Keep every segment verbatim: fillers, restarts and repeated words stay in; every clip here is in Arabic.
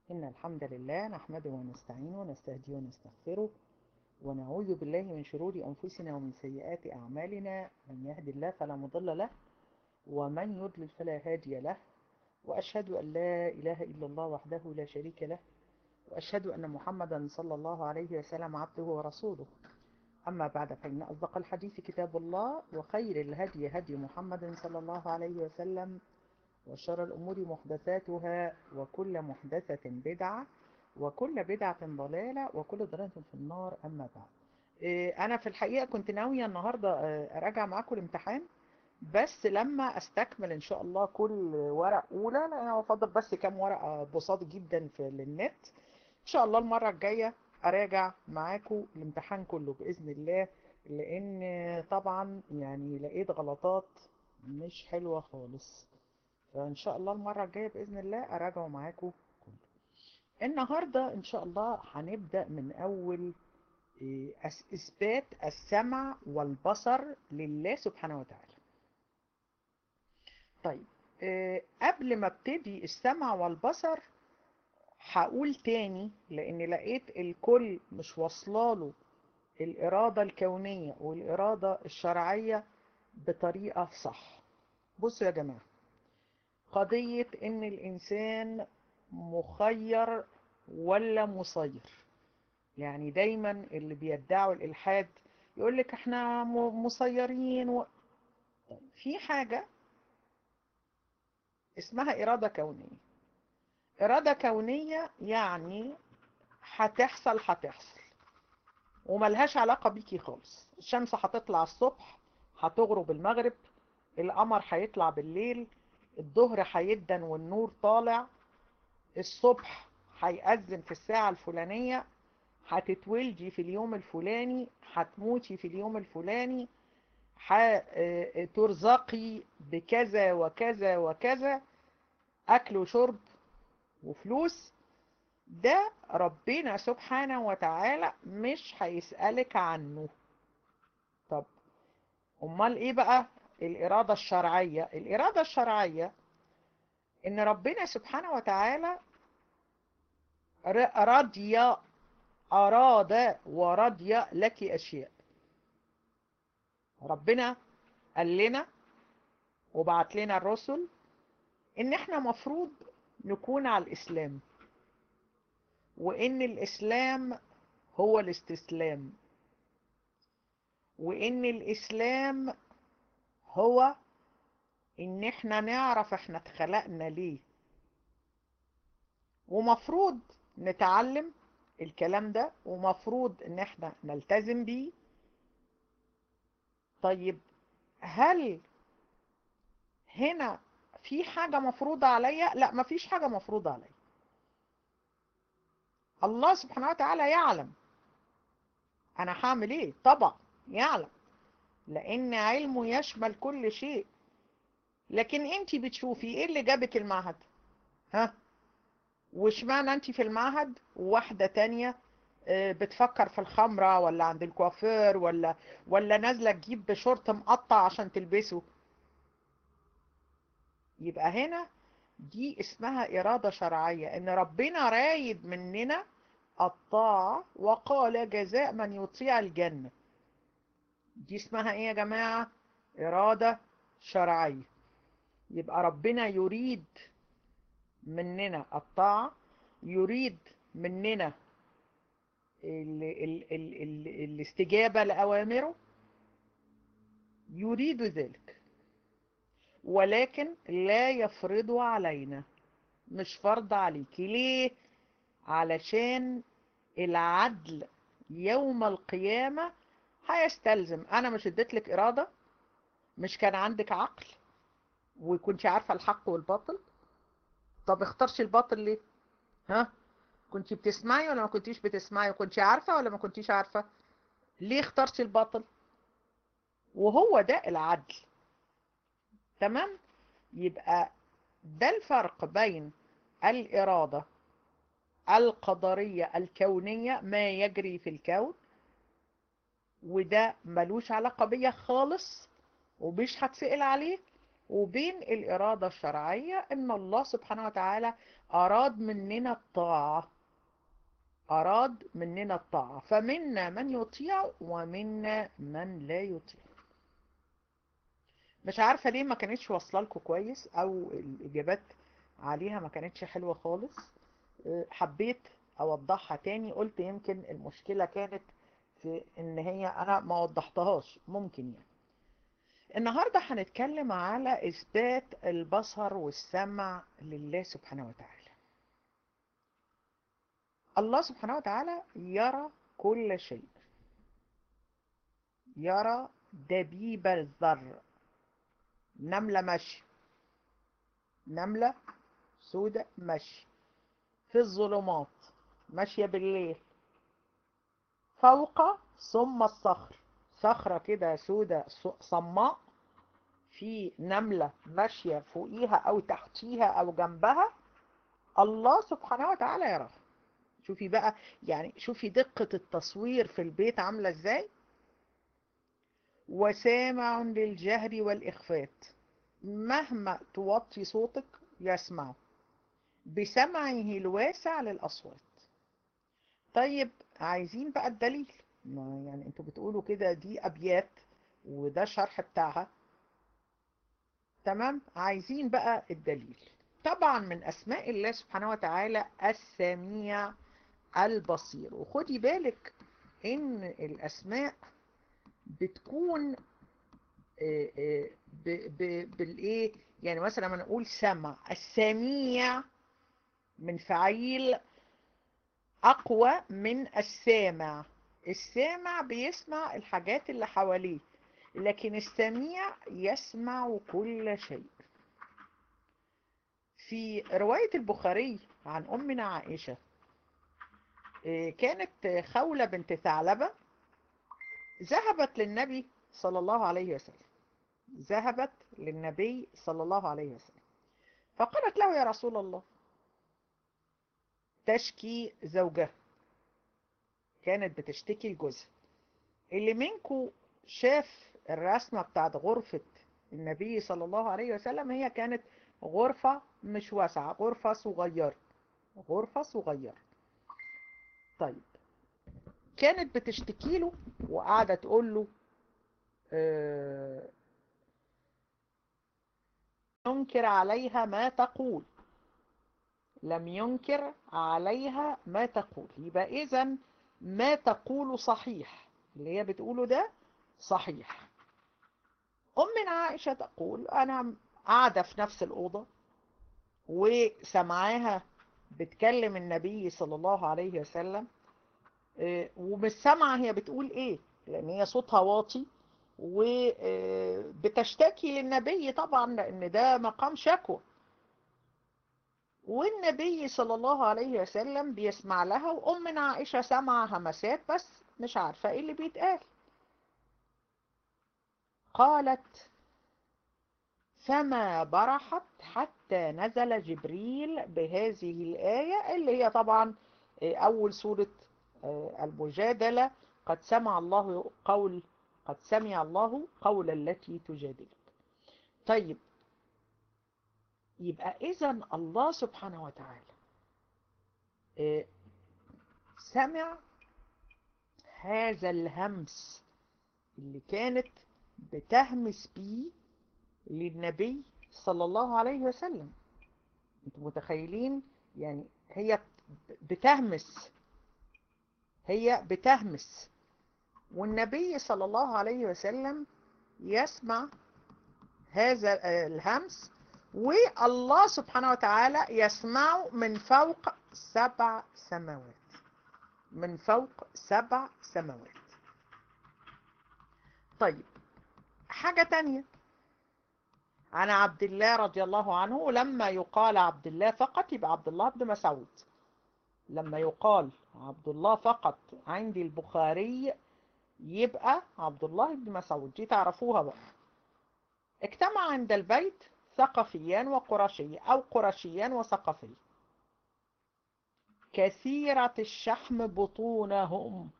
إن الحمد لله نحمده ونستعينه ونستهديه ونستغفره ونعوذ بالله من شرور أنفسنا ومن سيئات أعمالنا. من يهد الله فلا مضل له ومن يضلل فلا هادي له، وأشهد أن لا إله إلا الله وحده لا شريك له، وأشهد أن محمدا صلى الله عليه وسلم عبده ورسوله. أما بعد، فإن أصدق الحديث كتاب الله، وخير الهدي هدي محمد صلى الله عليه وسلم، وشر الأمور محدثاتها، وكل محدثة بدعة، وكل بدعة ضلالة، وكل ضلالة في النار. أما بعد، إيه، أنا في الحقيقة كنت ناوية النهاردة آه، أراجع معاكم الامتحان، بس لما أستكمل إن شاء الله كل ورق أولى، لأن أنا بفضل بس كام ورقة بساط جدا في النت. إن شاء الله المرة الجاية أراجع معاكم الامتحان كله بإذن الله، لأن طبعا يعني لقيت غلطات مش حلوة خالص. فإن شاء الله المرة الجاية بإذن الله أراجعه معاكم كله. النهاردة إن شاء الله هنبدأ من أول إيه، أس- إثبات السمع والبصر لله سبحانه وتعالى. طيب، إيه، قبل ما ابتدي السمع والبصر هقول تاني، لأن لقيت الكل مش واصلاله الإرادة الكونية والإرادة الشرعية بطريقة صح. بصوا يا جماعة، قضية إن الإنسان مخير ولا مسير. يعني دايما اللي بيدعوا الإلحاد يقول لك احنا م- مسيرين و... في حاجة اسمها إرادة كونية. إرادة كونية يعني هتحصل هتحصل وملهاش علاقة بيكي خالص. الشمس هتطلع الصبح، هتغرب المغرب، القمر هيطلع بالليل، الظهر هيدن والنور طالع، الصبح هيأذن في الساعة الفلانية، هتتولدي في اليوم الفلاني، هتموتي في اليوم الفلاني، هترزقي بكذا وكذا وكذا، أكل وشرب وفلوس. ده ربنا سبحانه وتعالى مش هيسألك عنه. طب أمال إيه بقى الإرادة الشرعية؟ الإرادة الشرعية إن ربنا سبحانه وتعالى ر- رضي، أراد ورضي لك أشياء. ربنا قال لنا وبعت لنا الرسل إن إحنا مفروض نكون على الإسلام، وإن الإسلام هو الاستسلام، وإن الإسلام هو إن إحنا نعرف إحنا اتخلقنا ليه، ومفروض نتعلم الكلام ده، ومفروض إن إحنا نلتزم بيه. طيب، هل هنا في حاجة مفروضة عليا؟ لا، مفيش حاجة مفروضة عليا. الله سبحانه وتعالى يعلم انا هعمل ايه، طبعا يعلم، لان علمه يشمل كل شيء. لكن انت بتشوفي ايه اللي جابك المعهد؟ ها؟ واشمعنى انت في المعهد وواحدة تانية آه، بتفكر في الخمرة، ولا عند الكوافير، ولا ولا نازلة تجيب شورت مقطع عشان تلبسه؟ يبقى هنا دي اسمها إرادة شرعية، إن ربنا رايد مننا الطاعة، وقال جزاء من يطيع الجنة. دي اسمها إيه يا جماعة؟ إرادة شرعية. يبقى ربنا يريد مننا الطاعة، يريد مننا ال ال ال ال الاستجابة لأوامره، يريد ذلك، ولكن لا يفرض علينا. مش فرض عليك. ليه؟ علشان العدل يوم القيامة هيستلزم. انا مش اديت لك ارادة؟ مش كان عندك عقل وكنت عارفة الحق والباطل؟ طب اخترش الباطل ليه؟ ها؟ كنت بتسمعي ولا ما كنتيش بتسمعي؟ وكنت عارفة ولا ما كنتيش عارفة؟ ليه اخترتي الباطل؟ وهو ده العدل. تمام؟ يبقى ده الفرق بين الإرادة القدرية الكونية، ما يجري في الكون، وده ملوش علاقة بيا خالص ومش هتسأل عليه، وبين الإرادة الشرعية، إن الله سبحانه وتعالى أراد مننا الطاعة، أراد مننا الطاعة، فمنا من يطيع ومنا من لا يطيع. مش عارفة ليه ما كانتش واصله لكم كويس، أو الإجابات عليها ما كانتش حلوة خالص. حبيت أوضحها تاني، قلت يمكن المشكلة كانت في إن هي أنا ما وضحتهاش، ممكن يعني. النهاردة هنتكلم على إثبات البصر والسمع لله سبحانه وتعالى. الله سبحانه وتعالى يرى كل شيء، يرى دبيب الذر. نملة ماشية، نملة سودة ماشية في الظلمات، ماشية بالليل، فوق ثم الصخر، صخرة كده سودة صماء، في نملة ماشية فوقيها أو تحتيها أو جنبها، الله سبحانه وتعالى يراها. شوفي بقى، يعني شوفي دقة التصوير في البيت عاملة ازاي. وسامع للجهر والإخفات، مهما توطي صوتك يسمع بسمعه الواسع للأصوات. طيب عايزين بقى الدليل. يعني انتوا بتقولوا كده دي أبيات وده شرح بتاعها، تمام، عايزين بقى الدليل. طبعا من أسماء الله سبحانه وتعالى السميع البصير. وخدي بالك ان الأسماء بتكون بالايه، يعني مثلا لما نقول سمع، السميع من فعيل اقوى من السامع. السامع بيسمع الحاجات اللي حواليه، لكن السميع يسمع كل شيء. في رواية البخاري عن أمنا عائشة، كانت خولة بنت ثعلبة ذهبت للنبي صلى الله عليه وسلم، ذهبت للنبي صلى الله عليه وسلم فقالت له: يا رسول الله، تشكي زوجها، كانت بتشتكي لجوزها. اللي منكم شاف الرسمة بتاعت غرفة النبي صلى الله عليه وسلم، هي كانت غرفة مش واسعة، غرفة صغيرة، غرفة صغيرة. طيب كانت بتشتكي له وقاعدة تقول له آه ينكر عليها ما تقول، لم ينكر عليها ما تقول. يبقى إذن ما تقول صحيح، اللي هي بتقوله ده صحيح. أمنا عائشة تقول: أنا قاعدة في نفس الأوضة وسمعاها بتكلم النبي صلى الله عليه وسلم، ومش سامعة هي بتقول إيه، لأن هي صوتها واطي وبتشتكي للنبي طبعا، لأن ده مقام شكوى. والنبي صلى الله عليه وسلم بيسمع لها، وأمنا عائشة سمع همسات بس مش عارفة إيه اللي بيتقال. قالت: فما برحت حتى نزل جبريل بهذه الآية، اللي هي طبعا أول سورة المجادلة: قد سمع الله قول قد سمع الله قول التي تجادلك. طيب يبقى إذن الله سبحانه وتعالى سمع هذا الهمس اللي كانت بتهمس بيه للنبي صلى الله عليه وسلم. انتوا متخيلين؟ يعني هي بتهمس، هي بتهمس والنبي صلى الله عليه وسلم يسمع هذا الهمس، والله سبحانه وتعالى يسمعه من فوق سبع سماوات، من فوق سبع سماوات. طيب حاجة تانية عن عبد الله رضي الله عنه، لما يقال عبد الله فقط يبقى عبد الله بن مسعود، لما يقال عبد الله فقط عند البخاري يبقى عبد الله بن مسعود. دي تعرفوها بقى. اجتمع عند البيت ثقفيان وقرشي، أو قرشيان وثقفي، كثيرة الشحم بطونهم،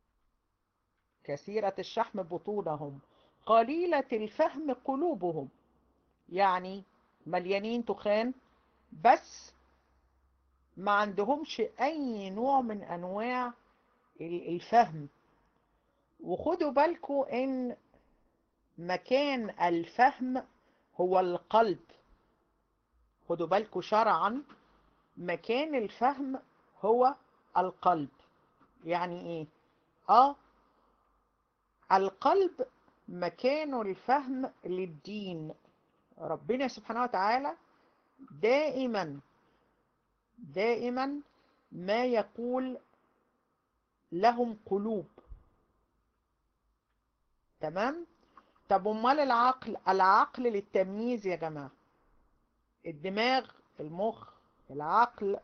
كثيرة الشحم بطونهم، قليلة الفهم قلوبهم. يعني مليانين تخان، بس ما عندهمش اي نوع من انواع الفهم. وخدوا بالكم ان مكان الفهم هو القلب. خدوا بالكم شرعا مكان الفهم هو القلب. يعني ايه؟ اه القلب مكان الفهم للدين. ربنا سبحانه وتعالى دائما دائما ما يقول لهم قلوب. تمام. طب امال العقل؟ العقل للتمييز يا جماعة. الدماغ، المخ، العقل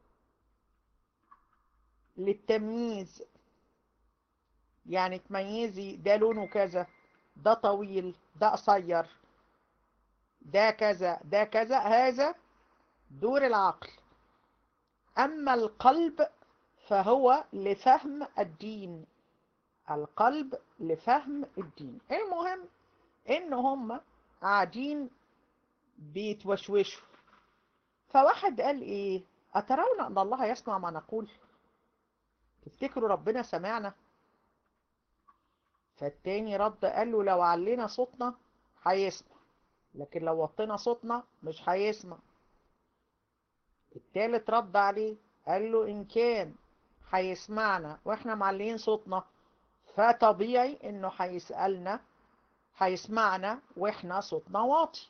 للتمييز. يعني تميزي ده لونه كذا، ده طويل، ده قصير، ده كذا، ده كذا. هذا دور العقل. أما القلب فهو لفهم الدين. القلب لفهم الدين. المهم إن هم قاعدين بيتوشوشوا، فواحد قال إيه؟ أترون أن الله يسمع ما نقول؟ تفتكروا ربنا سمعنا؟ فالتاني رد قال له لو علينا صوتنا هيسمع، لكن لو وطينا صوتنا مش هيسمع. التالت رد عليه قال له إن كان هيسمعنا واحنا معلين صوتنا فطبيعي انه هيسألنا، هيسمعنا واحنا صوتنا واطي.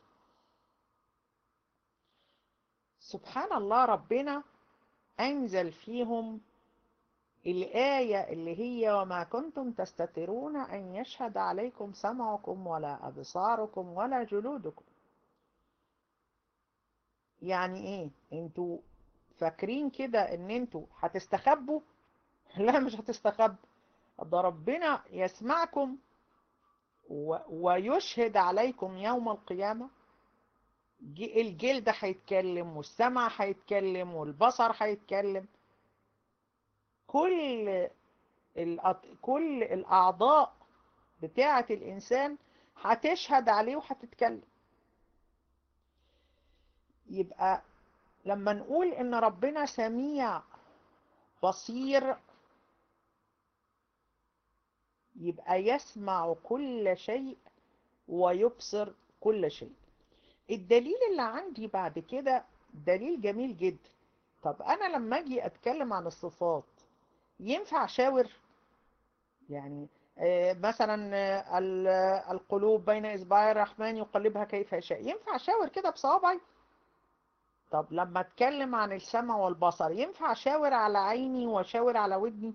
سبحان الله، ربنا أنزل فيهم الآية اللي هي وما كنتم تستترون أن يشهد عليكم سمعكم ولا أبصاركم ولا جلودكم. يعني إيه؟ أنتوا فاكرين كده أن أنتوا هتستخبوا؟ لا، مش هتستخبوا. ده ربنا يسمعكم و... ويشهد عليكم يوم القيامة. الجلد هيتكلم، والسمع هيتكلم، والبصر هيتكلم. كل الأط... كل الأعضاء بتاعة الإنسان هتشهد عليه وهتتكلم. يبقى لما نقول إن ربنا سميع بصير، يبقى يسمع كل شيء ويبصر كل شيء. الدليل اللي عندي بعد كده دليل جميل جدا. طب أنا لما أجي أتكلم عن الصفات ينفع أشاور؟ يعني آه، مثلا آه، ال- القلوب بين إصبعي الرحمن يقلبها كيف يشاء، ينفع أشاور كده بصوابعي؟ طب لما أتكلم عن السمع والبصر ينفع أشاور على عيني وأشاور على ودني؟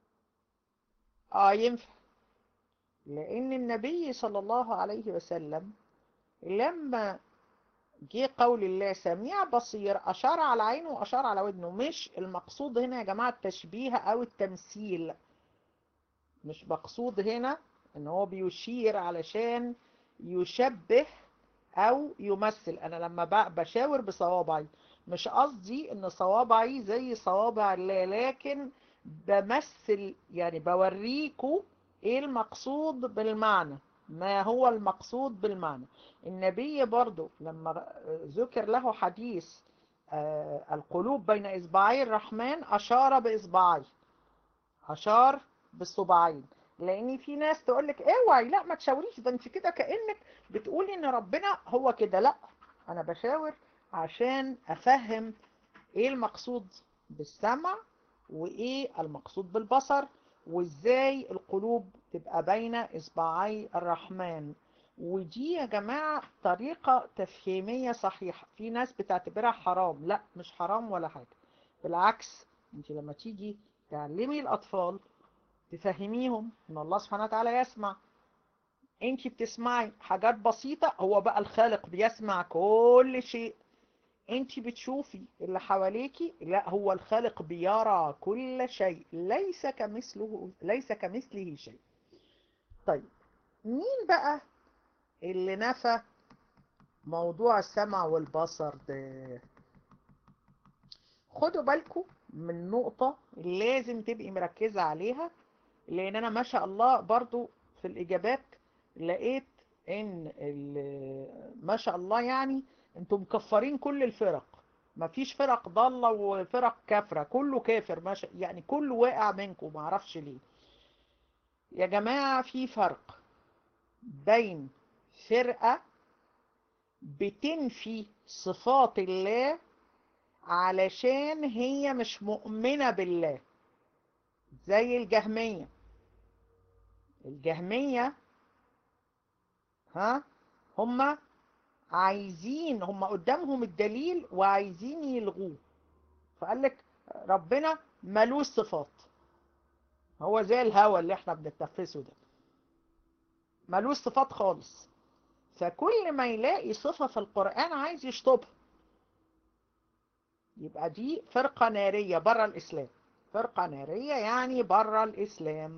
آه ينفع. لأن النبي صلى الله عليه وسلم لما جه قول الله سميع بصير أشار على عينه وأشار على ودنه. مش المقصود هنا يا جماعة التشبيه أو التمثيل. مش مقصود هنا ان هو بيشير علشان يشبه او يمثل. انا لما ب- بشاور بصوابعي مش قصدي ان صوابعي زي صوابع الله، لكن بمثل، يعني بوريكوا ايه المقصود بالمعنى، ما هو المقصود بالمعنى. النبي برضو لما ذكر له حديث آه، القلوب بين إصبعي الرحمن أشار بإصبعي، أشار بالصباعين. لان في ناس تقول لك اوعي لا ما تشاوريش، ده انت كده كأنك بتقولي ان ربنا هو كده. لا، انا بشاور عشان افهم ايه المقصود بالسمع وايه المقصود بالبصر، وازاي القلوب تبقى بين اصبعي الرحمن. ودي يا جماعة طريقة تفهيمية صحيحة. في ناس بتعتبرها حرام. لا، مش حرام ولا حاجة، بالعكس. انت لما تيجي تعلمي الأطفال تفهميهم ان الله سبحانه وتعالى يسمع، انت بتسمعي حاجات بسيطة، هو بقى الخالق بيسمع كل شيء. انت بتشوفي اللي حواليكي، لا، هو الخالق بيرى كل شيء، ليس كمثله ليس كمثله شيء. طيب، مين بقى اللي نفى موضوع السمع والبصر ده؟ خدوا بالكم من نقطة لازم تبقي مركزة عليها، لان انا ما شاء الله برضو في الاجابات لقيت ان ما شاء الله يعني انتم مكفرين كل الفرق، ما فيش فرق ضالة وفرق كافرة، كله كافر ما شاء يعني كله واقع منكم، ما اعرفش ليه. يا جماعة في فرق بين فرقة بتنفي صفات الله علشان هي مش مؤمنة بالله، زي الجهمية. الجهمية ها هم عايزين، هم قدامهم الدليل وعايزين يلغوه، فقال لك ربنا ملوش صفات، هو زي الهوا اللي احنا بنتنفسه ده، ملوش صفات خالص. فكل ما يلاقي صفة في القرآن عايز يشطبها. يبقى دي فرقة نارية بره الإسلام، فرقة نارية يعني بره الإسلام.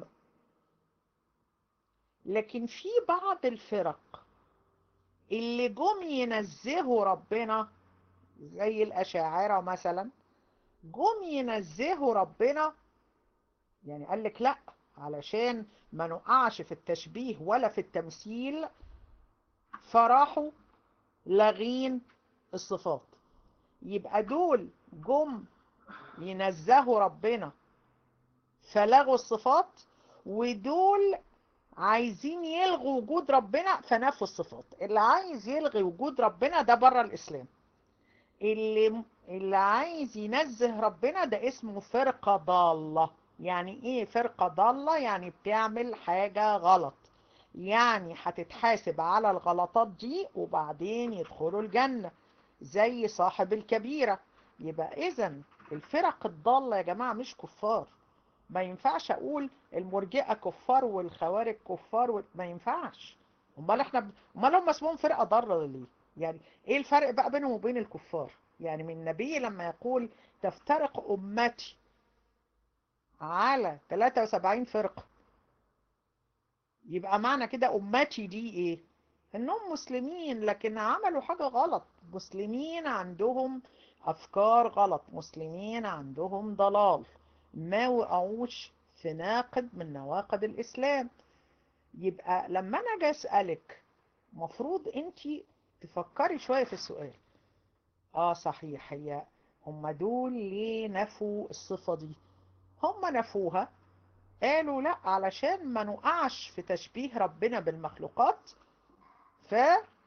لكن في بعض الفرق اللي جم ينزهوا ربنا، زي الأشاعرة مثلا، جم ينزهوا ربنا، يعني قال لك لا، علشان ما نقعش في التشبيه ولا في التمثيل، فراحوا لاغين الصفات. يبقى دول جم ينزهوا ربنا فلغوا الصفات، ودول عايزين يلغوا وجود ربنا فنفوا الصفات. اللي عايز يلغي وجود ربنا ده بره الإسلام، اللي اللي عايز ينزه ربنا ده اسمه فرقة ضالة. يعني ايه فرقة ضالة؟ يعني بتعمل حاجة غلط، يعني هتتحاسب على الغلطات دي وبعدين يدخلوا الجنة زي صاحب الكبيرة. يبقى اذا الفرق الضالة يا جماعة مش كفار. ما ينفعش اقول المرجئة كفار والخوارج كفار و... ما ينفعش. امال احنا ب... امال هم اسمهم فرقة ضالة ليه؟ يعني ايه الفرق بقى بينهم وبين الكفار؟ يعني من النبي لما يقول تفترق امتي على ثلاثة وسبعين فرقة، يبقى معنى كده امتي دي ايه؟ انهم مسلمين لكن عملوا حاجة غلط، مسلمين عندهم افكار غلط، مسلمين عندهم ضلال، ما وقعوش في ناقض من نواقض الاسلام. يبقى لما انا اجي اسالك، مفروض انت تفكري شوية في السؤال. اه صحيح، هي هم دول ليه نفوا الصفة دي؟ هم نفوها قالوا لا علشان ما نقعش في تشبيه ربنا بالمخلوقات. ف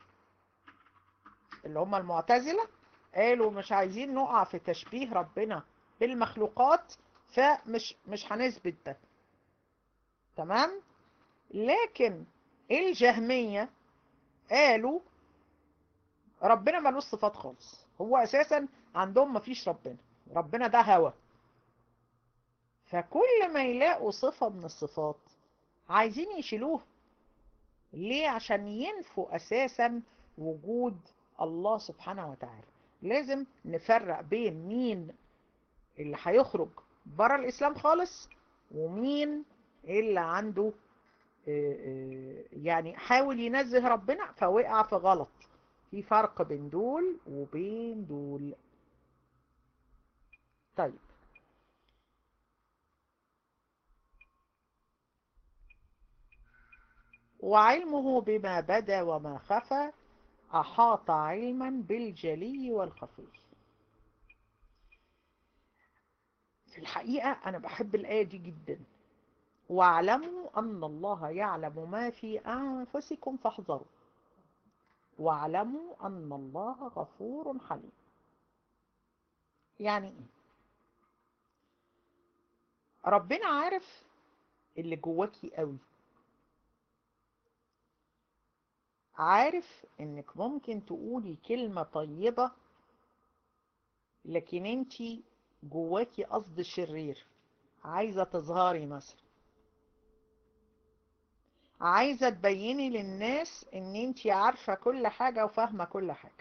اللي هم المعتزلة قالوا مش عايزين نقع في تشبيه ربنا بالمخلوقات، فمش مش هنثبت ده. تمام. لكن الجهمية قالوا ربنا ملوش صفات خالص، هو اساسا عندهم مفيش ربنا، ربنا ده هوى. فكل ما يلاقوا صفة من الصفات عايزين يشيلوها. ليه؟ عشان ينفوا اساسا وجود الله سبحانه وتعالى. لازم نفرق بين مين اللي هيخرج بره الاسلام خالص، ومين اللي عنده يعني حاول ينزه ربنا فوقع في غلط. في فرق بين دول وبين دول. طيب، وعلمه بما بدا وما خفى أحاط علما بالجلي والخفي. في الحقيقة أنا بحب الآية دي جدا. واعلموا أن الله يعلم ما في أنفسكم فاحذروا، واعلموا أن الله غفور حليم. يعني إيه؟ ربنا عارف اللي جواكي قوي، عارف إنك ممكن تقولي كلمة طيبة لكن انتي جواكي قصد شرير، عايزة تظهري مثلا، عايزة تبيني للناس ان انتي عارفة كل حاجة وفاهمة كل حاجة.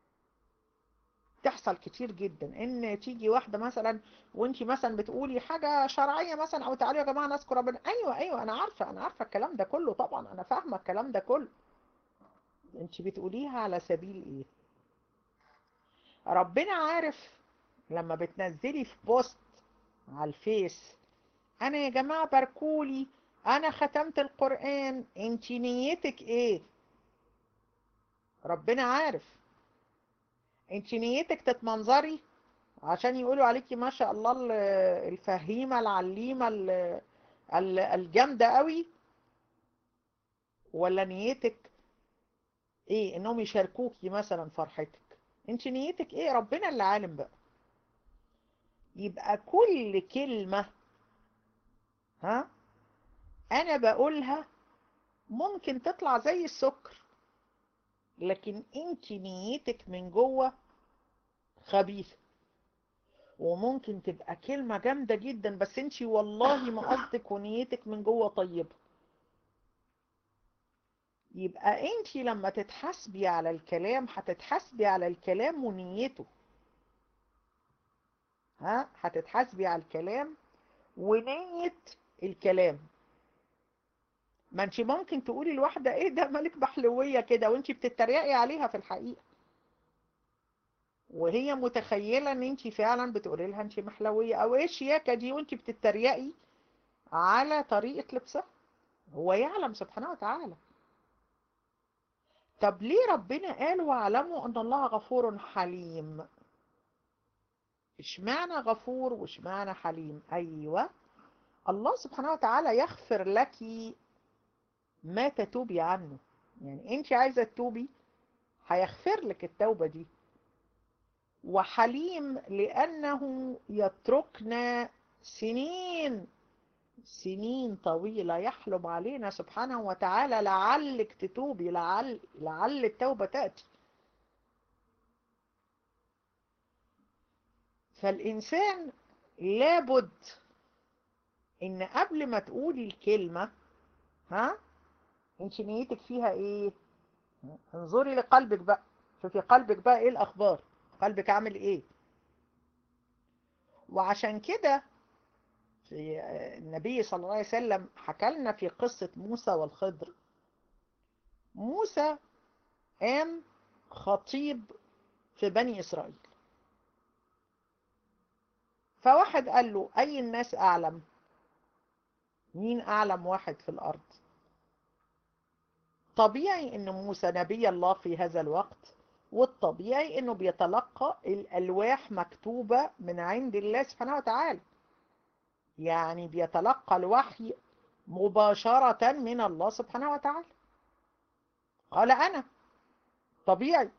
تحصل كتير جدا ان تيجي واحدة مثلا وانتي مثلا بتقولي حاجة شرعية مثلا، او تعالوا يا جماعة نذكر ربنا، ايوه ايوه انا عارفة، انا عارفة الكلام ده كله طبعا، انا فاهمة الكلام ده كله. انتي بتقوليها على سبيل ايه؟ ربنا عارف. لما بتنزلي في بوست على الفيس انا يا جماعة باركولي، انا ختمت القرآن، انتي نيتك ايه؟ ربنا عارف. انت نيتك تتمنظري عشان يقولوا عليكي ما شاء الله ال- الفهيمة العليمة ال- ال- الجامدة قوي، ولا نيتك ايه انهم يشاركوكي مثلا فرحتك؟ انت نيتك ايه؟ ربنا اللي عالم بقى. يبقى كل كلمة ها انا بقولها ممكن تطلع زي السكر، لكن انت نيتك من جوه خبيثة. وممكن تبقى كلمة جامدة جدا بس انت والله ما قصدك ونيتك من جوه طيبة. يبقى انت لما تتحاسبي على الكلام هتتحاسبي على الكلام ونيته. ها هتتحاسبي على الكلام ونية الكلام. ما انت ممكن تقولي لواحدة ايه ده مالك بحلوية كده وانت بتتريقي عليها في الحقيقة، وهي متخيلة ان انت فعلا بتقولي لها انت محلوية، او ايه الشياكة دي وانت بتتريقي على طريقة لبسها. هو يعلم سبحانه وتعالى. طب ليه ربنا قال واعلموا ان الله غفور حليم؟ اشمعنى غفور واشمعنى حليم؟ ايوه، الله سبحانه وتعالى يغفر لك ما تتوبي عنه. يعني انت عايزة تتوبي هيغفر لك التوبة دي. وحليم لأنه يتركنا سنين، سنين طويلة يحلم علينا سبحانه وتعالى لعلك تتوبي، لعل لعل التوبة تأتي. فالإنسان لابد إن قبل ما تقولي الكلمة ها انت نيتك فيها ايه؟ انظري لقلبك بقى، شوفي قلبك بقى ايه الأخبار، قلبك عامل ايه. وعشان كده في النبي صلى الله عليه وسلم حكى لنا في قصة موسى والخضر. موسى قام خطيب في بني إسرائيل، فواحد قال له أي الناس أعلم؟ مين أعلم واحد في الأرض؟ طبيعي إن موسى نبي الله في هذا الوقت، والطبيعي إنه بيتلقى الألواح مكتوبة من عند الله سبحانه وتعالى، يعني بيتلقى الوحي مباشرة من الله سبحانه وتعالى. قال أنا طبيعي.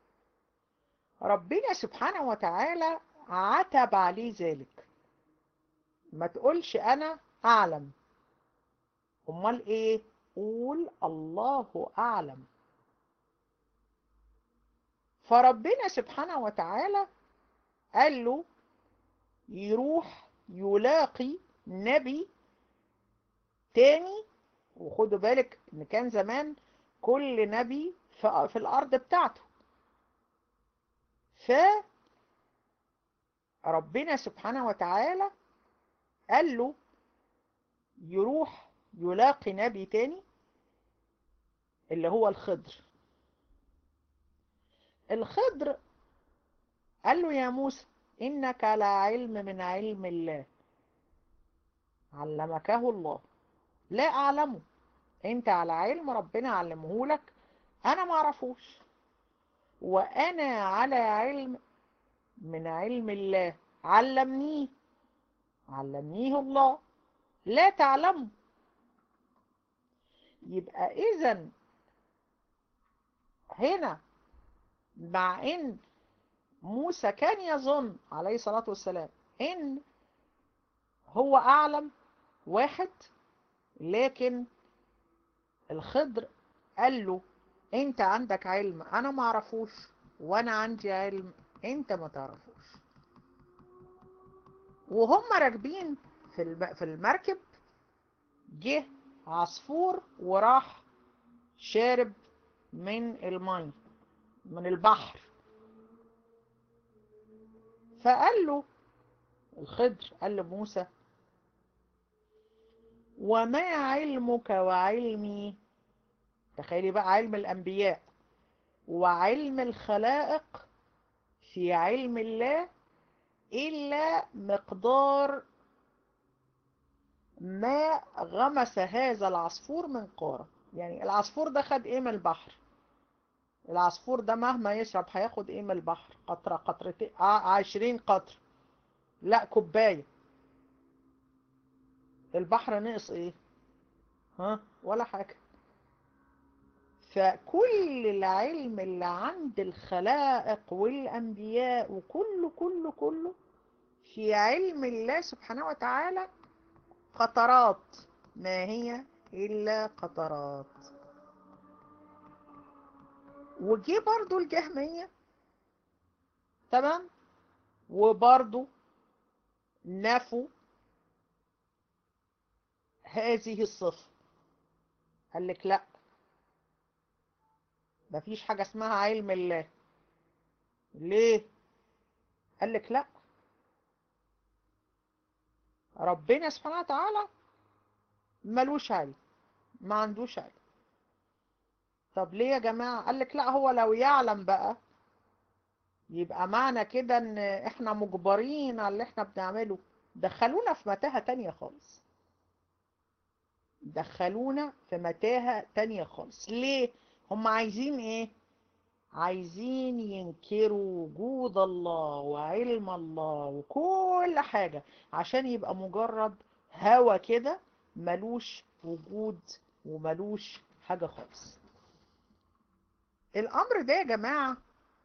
ربنا سبحانه وتعالى عتب عليه ذلك، ما تقولش أنا أعلم، أمال إيه؟ قول الله أعلم. فربنا سبحانه وتعالى قال له يروح يلاقي نبي تاني. وخدوا بالك إن كان زمان كل نبي في في الأرض بتاعته. فربنا سبحانه وتعالى قال له يروح يلاقي نبي تاني اللي هو الخضر. الخضر قال له يا موسى إنك على علم من علم الله علمكه الله لا أعلمه. أنت على علم ربنا علمه لك أنا ما أعرفوش، وأنا على علم من علم الله علمنيه علمنيه الله لا تعلمه. يبقى إذن هنا مع إن موسى كان يظن عليه الصلاة والسلام إن هو أعلم واحد، لكن الخضر قال له انت عندك علم انا ما اعرفوش، وانا عندي علم انت ما تعرفوش. وهم راكبين في في المركب جه عصفور وراح شارب من المي من البحر. فقال له الخضر قال لموسى وما علمك وعلمي؟ تخيلي بقى علم الانبياء وعلم الخلائق في علم الله إلا مقدار ما غمس هذا العصفور من قارة. يعني العصفور ده خد ايه من البحر؟ العصفور ده مهما يشرب هياخد ايه من البحر؟ قطرة قطرتين، ع- عشرين قطر، لا كوباية. البحر نقص ايه؟ ها، ولا حاجة. فكل العلم اللي عند الخلائق والأنبياء وكله كله كله في علم الله سبحانه وتعالى قطرات، ما هي إلا قطرات. وجي برضو الجهمية، تمام، وبرضو نفوا هذه الصفة. قال لك لا، مفيش حاجة اسمها علم الله. ليه؟ قال لك لا، ربنا سبحانه وتعالى ملوش علم، ما عندوش علم. طب ليه يا جماعة؟ قال لك لا، هو لو يعلم بقى يبقى معنى كده ان احنا مجبرين على اللي احنا بنعمله. دخلونا في متاهة تانية خالص، دخلونا في متاهة تانية خالص. ليه؟ هم عايزين ايه؟ عايزين ينكروا وجود الله وعلم الله وكل حاجة، عشان يبقى مجرد هوى كده، ملوش وجود وملوش حاجة خالص. الأمر ده يا جماعة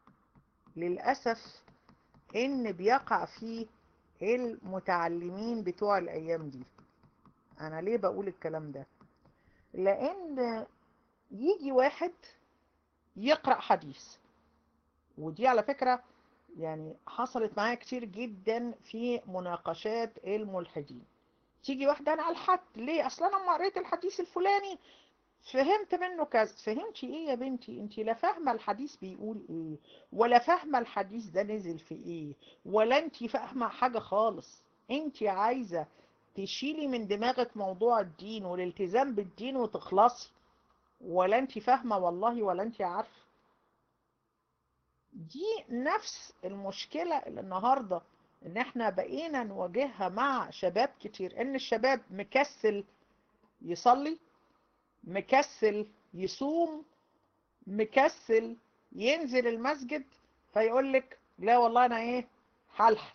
للأسف إن بيقع فيه المتعلمين بتوع الأيام دي. أنا ليه بقول الكلام ده؟ لأن يجي واحد يقرأ حديث، ودي على فكرة يعني حصلت معايا كتير جدا في مناقشات الملحدين. تيجي واحدة أنا ألحدت ليه؟ أصلا أنا لما قريت الحديث الفلاني فهمت منه كذا. فهمتي ايه يا بنتي؟ انت لا فاهمه الحديث بيقول ايه، ولا فاهمه الحديث ده نزل في ايه، ولا انت فاهمه حاجه خالص. انت عايزه تشيلي من دماغك موضوع الدين والالتزام بالدين وتخلصي، ولا انت فاهمه والله ولا انت عارفه. دي نفس المشكله اللي النهارده ان احنا بقينا نواجهها مع شباب كتير، ان الشباب مكسل يصلي، مكسل يصوم، مكسل ينزل المسجد، فيقول لك لا والله انا ايه، هلحد.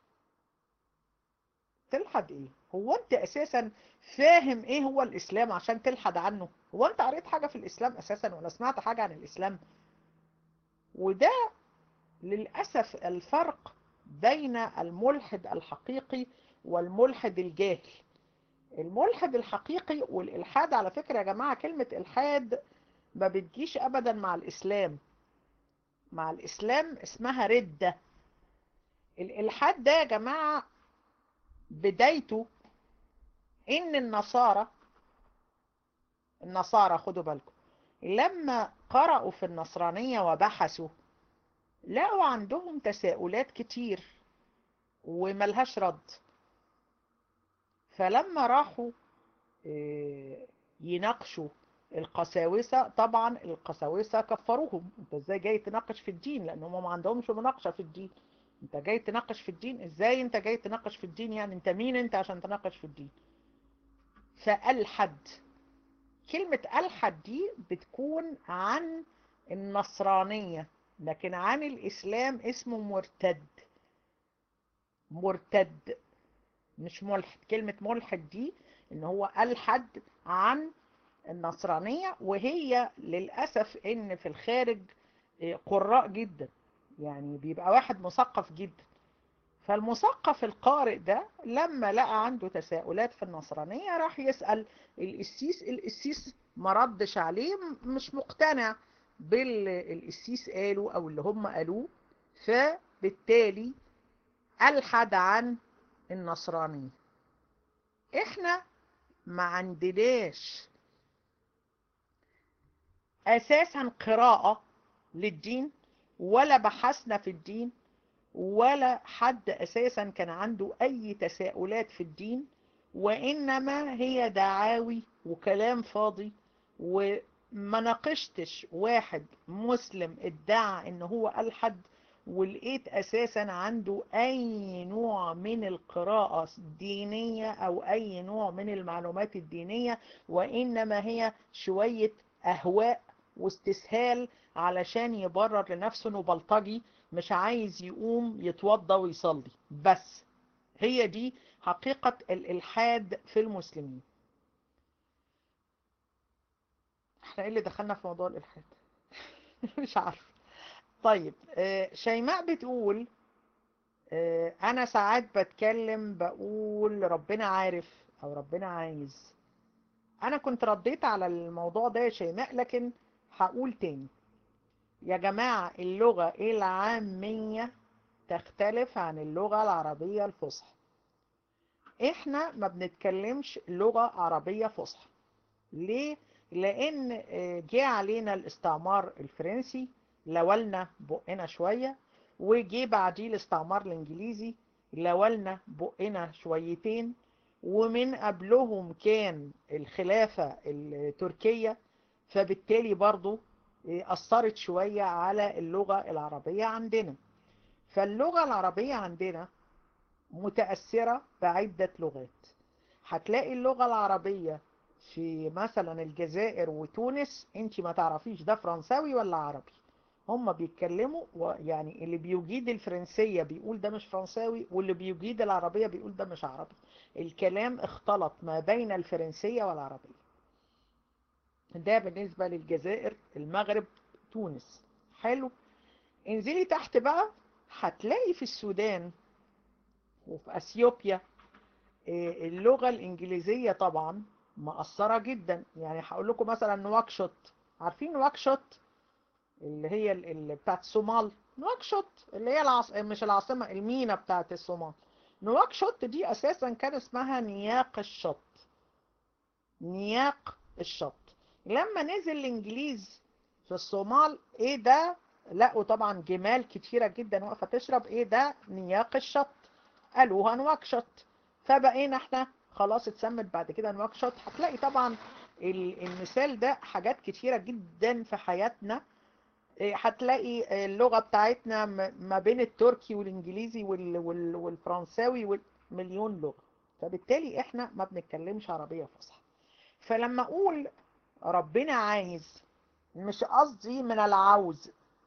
تلحد ايه؟ هو انت اساسا فاهم ايه هو الاسلام عشان تلحد عنه؟ هو انت قريت حاجة في الاسلام اساسا ولا سمعت حاجة عن الاسلام؟ وده للأسف الفرق بين الملحد الحقيقي والملحد الجاهل. الملحد الحقيقي والإلحاد، على فكرة يا جماعة كلمة إلحاد ما بتجيش أبدا مع الإسلام. مع الإسلام اسمها ردة. الإلحاد ده يا جماعة بدايته إن النصارى، النصارى خدوا بالكم، لما قرأوا في النصرانية وبحثوا لقوا عندهم تساؤلات كتير وملهاش رد. فلما راحوا آه، يناقشوا القساوسة، طبعا القساوسة كفروهم. انت ازاي جاي تناقش في الدين؟ لان هم ما عندهمش مناقشة في الدين. انت جاي تناقش في الدين ازاي؟ انت جاي تناقش في الدين يعني انت مين انت عشان تناقش في الدين؟ فألحد، كلمة ألحد دي بتكون عن النصرانية، لكن عن الإسلام اسمه مرتد. مرتد مش ملحد. كلمة ملحد دي ان هو ألحد عن النصرانية، وهي للأسف ان في الخارج قراء جدا، يعني بيبقى واحد مثقف جدا. فالمثقف القارئ ده لما لقى عنده تساؤلات في النصرانية راح يسأل القسيس. القسيس ما ردش عليه، مش مقتنع باللي القسيس قاله او اللي هم قالوه، فبالتالي ألحد عن النصرانية. احنا ما عندناش اساسا قراءة للدين، ولا بحثنا في الدين، ولا حد اساسا كان عنده اي تساؤلات في الدين، وانما هي دعاوي وكلام فاضي. وما ناقشتش واحد مسلم ادعى ان هو الحد ولقيت اساسا عنده اي نوع من القراءة الدينية او اي نوع من المعلومات الدينية، وانما هي شوية اهواء واستسهال علشان يبرر لنفسه انه بلطجي مش عايز يقوم يتوضى ويصلي. بس هي دي حقيقة الإلحاد في المسلمين. احنا ايه اللي دخلنا في موضوع الإلحاد؟ مش عارف. طيب آه، شيماء بتقول آه، انا ساعات بتكلم بقول ربنا عارف او ربنا عايز. انا كنت رديت على الموضوع ده يا شيماء، لكن هقول تاني. يا جماعة اللغة العامية تختلف عن اللغة العربية الفصحى. احنا ما بنتكلمش لغة عربية فصحى. ليه؟ لان آه، جه علينا الاستعمار الفرنسي، لولنا بقنا شوية، وجه بعديه الاستعمار الانجليزي لولنا بقنا شويتين، ومن قبلهم كان الخلافة التركية، فبالتالي برضو آه، أثرت شوية على اللغة العربية عندنا. فاللغة العربية عندنا متأثرة بعدة لغات. هتلاقي اللغة العربية في مثلا الجزائر وتونس انت ما تعرفيش ده فرنساوي ولا عربي. هم بيتكلموا يعني اللي بيجيد الفرنسية بيقول ده مش فرنساوي، واللي بيجيد العربية بيقول ده مش عربي. الكلام اختلط ما بين الفرنسية والعربية. ده بالنسبة للجزائر، المغرب، تونس. حلو. انزلي تحت بقى، هتلاقي في السودان وفي اثيوبيا اللغة الإنجليزية طبعا مأثرة جدا. يعني هقول لكم مثلا نواكشوط. عارفين نواكشوط اللي هي اللي بتاعت الصومال؟ نواكشوط اللي هي العاص... مش العاصمة، المينا بتاعت الصومال. نواكشوط دي أساسا كان اسمها نياق الشط. نياق الشط. لما نزل الإنجليز في الصومال، إيه ده؟ لقوا طبعا جمال كتيرة جدا واقفة تشرب. إيه ده؟ نياق الشط. قالوها نواكشوط. فبقينا احنا خلاص اتسمت بعد كده نواكشوط. هتلاقي طبعا المثال ده حاجات كتيرة جدا في حياتنا. هتلاقي اللغة بتاعتنا ما بين التركي والانجليزي والفرنساوي ومليون لغة. فبالتالي احنا ما بنتكلمش عربية فصحى. فلما اقول ربنا عايز، مش قصدي من العوز.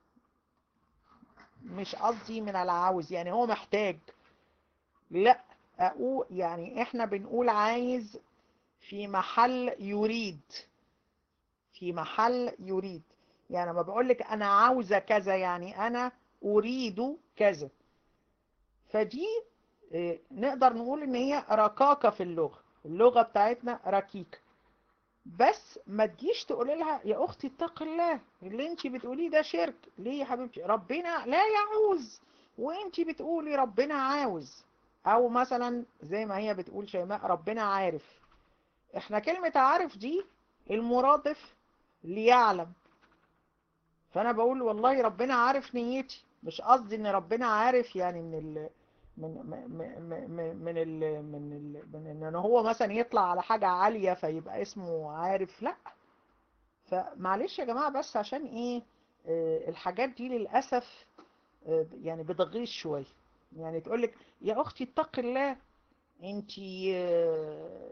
مش قصدي من العوز يعني هو محتاج. لا، اقول يعني احنا بنقول عايز في محل يريد. في محل يريد. يعني ما بقولك انا عاوزة كذا، يعني انا اريد كذا. فدي اه نقدر نقول ان هي ركاكة في اللغة. اللغة بتاعتنا ركيكة. بس ما تجيش تقولي لها يا اختي اتق الله، اللي انت بتقوليه ده شرك. ليه يا حبيبتي؟ ربنا لا يعوز وانت بتقولي ربنا عاوز. او مثلا زي ما هي بتقول شيماء ربنا عارف. احنا كلمة عارف دي المرادف ليعلم. فانا بقول والله ربنا عارف نيتي، مش قصدي ان ربنا عارف يعني من ال من من من من ال من ال من ان هو مثلا يطلع على حاجة عالية فيبقى اسمه عارف. لا. فمعلش يا جماعة، بس عشان ايه آه الحاجات دي للأسف آه يعني بتغيظ شوية. يعني تقولك يا اختي اتقي الله، انتي آه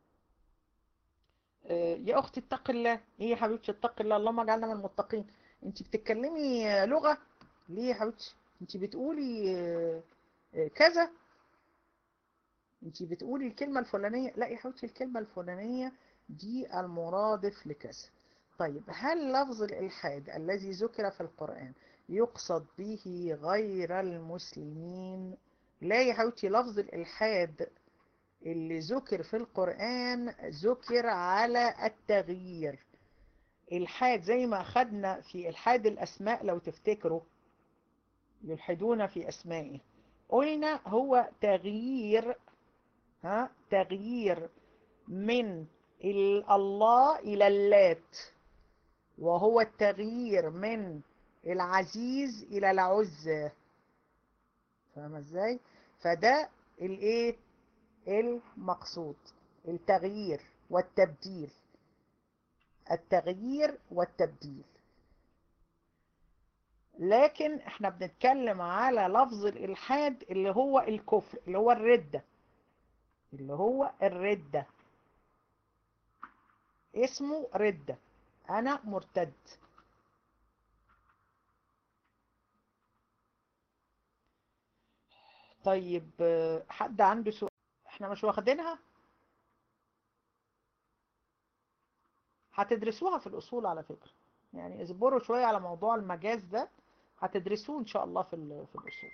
آه يا اختي اتقي الله. ايه يا حبيبتي اتقي الله؟ اللهم اجعلنا من المتقين. انتي بتتكلمي آه لغة. ليه يا حبيبتي؟ انتي بتقولي آه آه كذا. انتي بتقولي الكلمة الفلانية. لا يا حبيبتي، الكلمة الفلانية دي المرادف لكذا. طيب هل لفظ الإلحاد الذي ذكر في القرآن يقصد به غير المسلمين؟ لا يا حبيبتي، لفظ الإلحاد اللي ذكر في القرآن ذكر على التغيير. إلحاد زي ما أخذنا في إلحاد الأسماء لو تفتكروا، يلحدون في أسمائه، قلنا هو تغيير. ها تغيير من الله إلى اللات، وهو التغيير من العزيز إلى العزة. فاهمة ازاي؟ فده الايه المقصود، التغيير والتبديل. التغيير والتبديل. لكن احنا بنتكلم على لفظ الإلحاد اللي هو الكفر، اللي هو الردة. اللي هو الردة اسمه ردة. انا مرتد. طيب آه، حد عنده سؤال؟ احنا مش واخدينها، هتدرسوها في الأصول على فكرة، يعني اصبروا شوية على موضوع المجاز ده، هتدرسوه إن شاء الله في ال- في الأصول.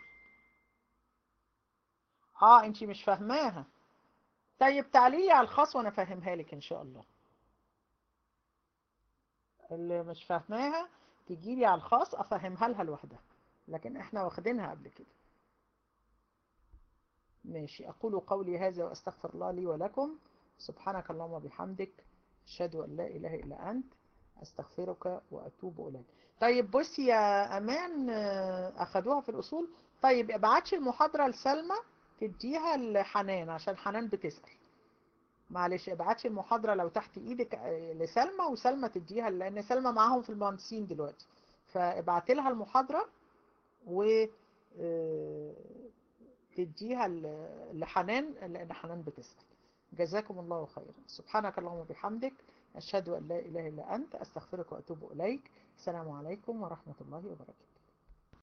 اه انتي مش فاهماها؟ طيب تعالي على الخاص وانا فاهمها لك ان شاء الله. اللي مش فاهماها تجيلي على الخاص افهمها لها لوحدها، لكن احنا واخدينها قبل كده. ماشي، اقول قولي هذا واستغفر الله لي ولكم. سبحانك اللهم وبحمدك، اشهد ان لا اله الا انت، استغفرك واتوب اليك. طيب بصي يا امان، آه، اخدوها في الاصول. طيب ابعتش المحاضرة لسلمى تديها لحنان عشان حنان بتسأل. معلش ابعتي المحاضرة لو تحت ايدك آه، لسلمى، وسلمى تديها لان سلمى معاهم في المهندسين دلوقتي. فابعتي لها المحاضرة و آه، تديها ل- لحنان لان حنان بتسأل. جزاكم الله خيرا، سبحانك اللهم وبحمدك، اشهد ان لا اله الا انت، استغفرك واتوب اليك. السلام عليكم ورحمة الله وبركاته.